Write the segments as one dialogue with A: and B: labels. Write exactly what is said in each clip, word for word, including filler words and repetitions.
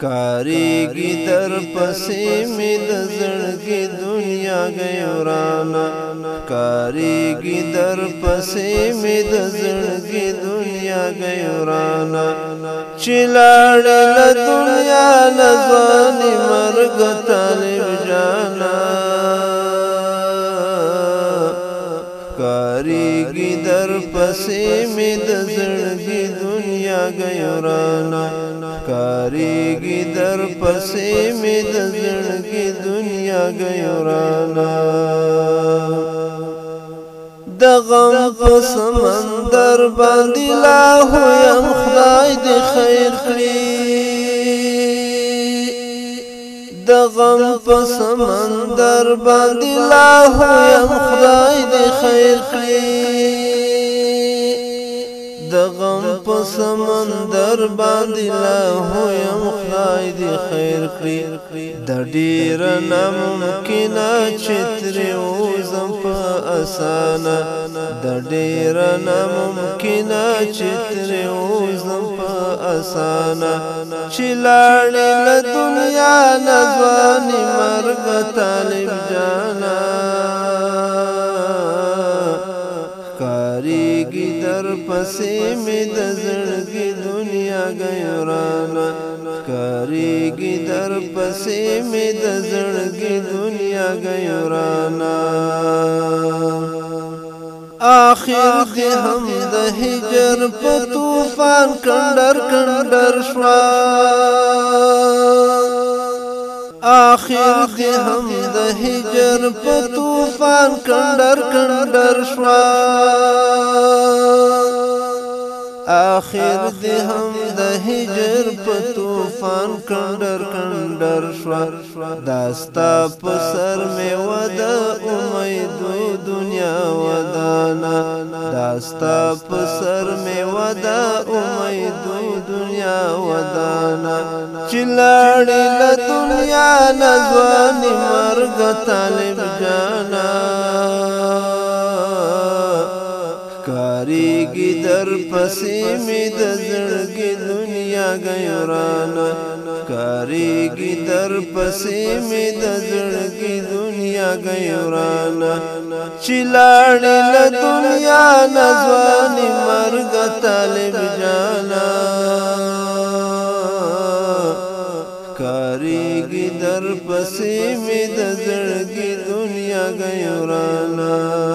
A: کاریږي در پسې مې د زړګي دنیا گئی ورانا کاریږي در پسې مې د زړګي دنیا گئی ورانا چې لاړې له دنیا نه ځواني مرګ طالب جانا کاریږي در پسې مې د زړګي دنیا گئی ورانا کاریږي در پسې مې د زړګي دنیا گئی ورانا د غم په سمندر باندې لا هویم خدای دې خیر کړي د غم په سمندر باندې لا هویم خدای دې خیر کړي د غم په سمندر باندې لا هویم خدای دې خیر کړي د ډېر ناممکنه چې ترې وځم په اسانه د ډېر ناممکنه چې ترې وځم په اسانه چې لاړې له دنیا نه ځواني مرګ طالب جانا کاریږي در پسې مې د زړګي دنیا گئی ورانا کاریږي در پسې مې د زړګي دنیا گئی ورانا آخر دې هم د هجر په طوفان کندر کندر شوا آخر دې هم د هجر په طوفان کندر کندر شوا آخر دې هم د هجر په طوفان کندر کندر شوا داستا په سر مې ودا امید دنیا ودانا داستا په سر مې ودا امید دنیا ودانا چې لاړې له دنیا نه ځواني مرګ طالب جانا کاریږي در پسې مې د زړګي دنیا گئی ورانا کاریږي در پسې مې د زړګي دنیا گئی ورانا چې لاړې له دنیا نه ځواني مرګ طالب جانا کاریږي در پسې مې د زړګي دنیا گئی ورانا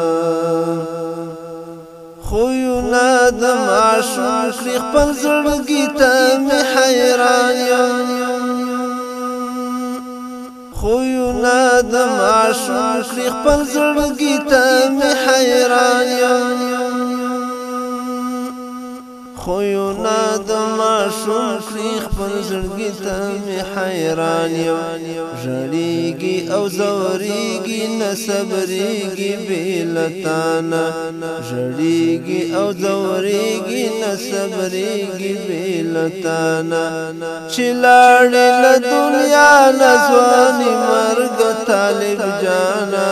A: خویونه د معشوق خپل زړګي ته مې حیران یم خویونه د معشوق خپل زړګي ته مې حیران یم خویونه د معشوق خپل زړګي ته مې حیران یم ژړېږي او ځورېږي نه صبرېږي بې له تانه ژړېږي او ځورېږي نه صبرېږي بې له تانه چې لاړې له دنیا نه ځواني مرګ طالب جانا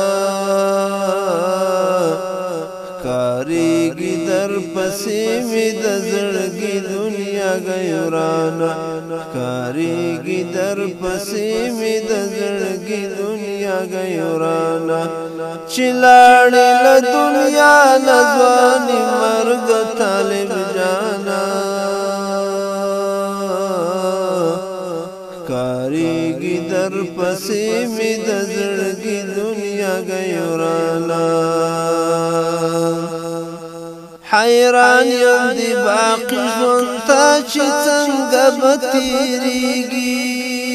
A: کاریږي در پسې مې د زړګي دنیا گئی ورانا کاریږي در پسې مې د زړګي دنیا گئی ورانا چې لاړې له دنیا نه ځواني مرګ طالب جانا کاریږي در پسې مې د زړګي دنیا گئی ورانا حیران یم د باقي ژوند ته چې څنګه به تېرېږي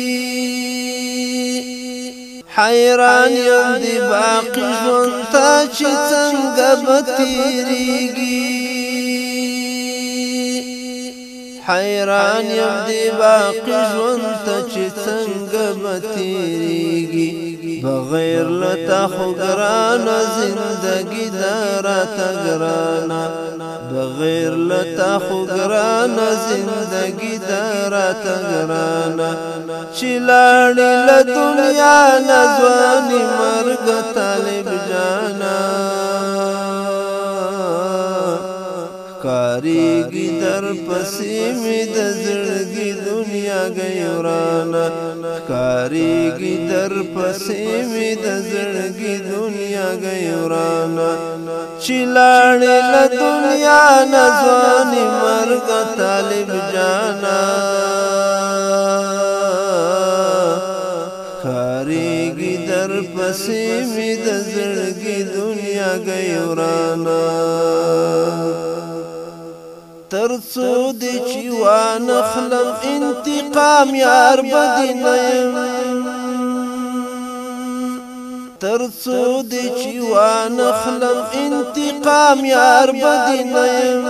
A: حیران یم د باقي ژوند ته چې څنګه به تېرېږي حیران یم د باقي ژوند ته چې څنګه به تېرېږي بغیر له تا خو ګرانه زندګي ده راته ګرانه بغیر له تا خو ګرانه زندګي ده راته ګرانه چې لاړې له دنیا نه ځواني مرګ طالب جانا کاریږي در در پسې مې د زړګي دنیا گئی ورانه کاریږي در پسې مې د زړګي دنیا گئی ورانه چې لاړې له دنیا نه ځواني مرګ طالب جانا کاریږي در پسې مې د زړګي دنیا گئی ورانه ترڅو دې چې وانخلم انتقام یار بدی نه یم ترڅو دې چې وانخلم انتقام یار بدی نه یم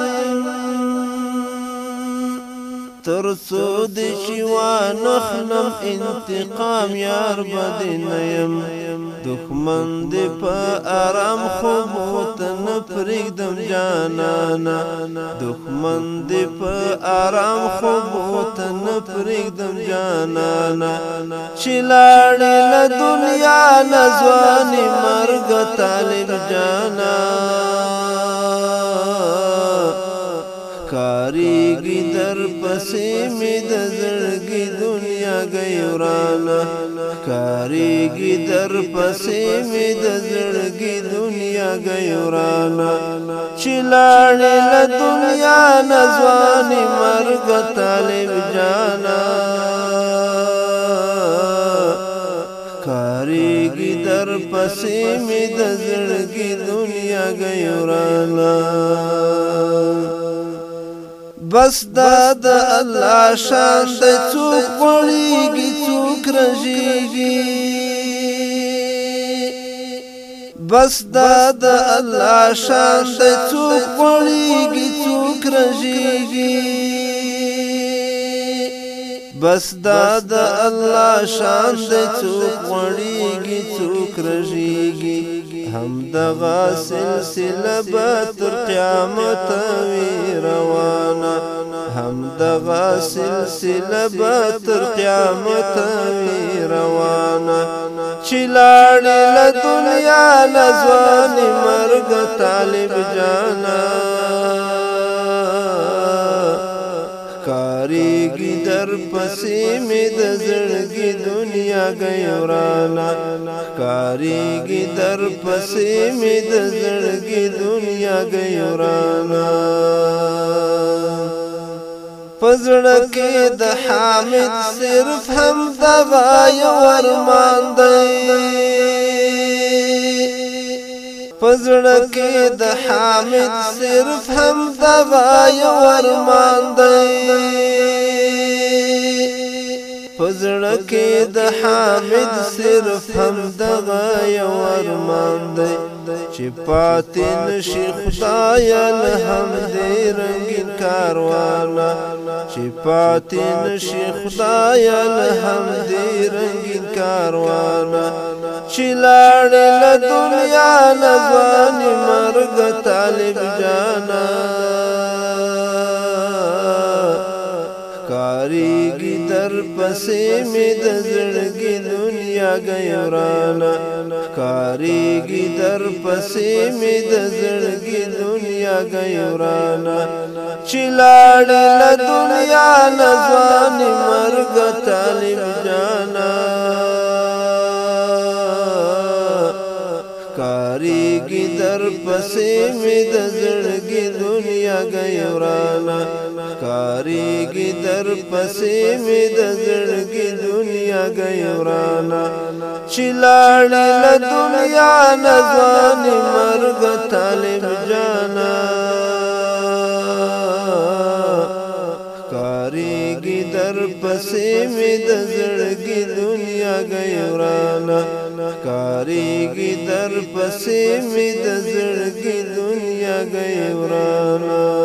A: ترڅو دې چې وانخلم انتقام یار بدی نه یم دښمن دې په آرام خوب ته نه پرېږدم جانانا دښمن دې په آرام خوب ته نه پرېږدم جانانا چې لاړې له دنیا نه ځواني مرګ طالب جانا کاریږي در پسې مې د زړګي دنیا گئی ورانه کاریږي در پسې مې د زړګي دنیا گئی ورانه چې لاړې له دنیا نه ځواني مرګ طالب جانا کاریږي در پسې مې د زړګي دنیا گئی ورانه بس دا د الله شان دی څوک غوړېږي څوک رژېږي بس دا د الله شان دی څوک غوړېږي څوک رژېږي بس دا د الله شان دی څوک غوړېږي څوک رژېږي همدغه سلسله به تر قیامت وي روانه همدغه سلسله به تر قیامت وي روانه چې لاړې له دنیا نه ځواني مرګ طالب جانا کاریږي در پسې مې د زړګي دنیا گئی ورانه کاریږي در پسې مې د زړګي دنیا گئی ورانه پزړه کې د حامد صرف هم دغه یو ارمان دی پزړه کې د حامد صرف هم دغه یو ارمان دی پزړه کې د حامد صرف هم دغه یو ارمان دی چې پاتې نشي خدایه له همدې رنګین کاروانه چې پاتې نشي خدایه له همدې رنګین کاروانه چې لاړې له دنیا نه ځواني مرګ طالب جانا کاریږي در پسې مې د زړګي دنیا گئی ورانه کاریږي در پسې مې د زړګي دنیا گئی ورانه چې لاړې له دنیا نه ځواني مرګ طالب جانا کاریږي در پسې مې د زړګي دنیا گئی ورانه کاریږي در پسې مې د زړګي دنیا گئی ورانه چې لاړې له دنیا نه ځواني مرګ طالب جانا کاریږي در پسې مې د زړګي دنیا گئی ورانه کاریږي در پسې مې د زړګي دنیا گئی ورانه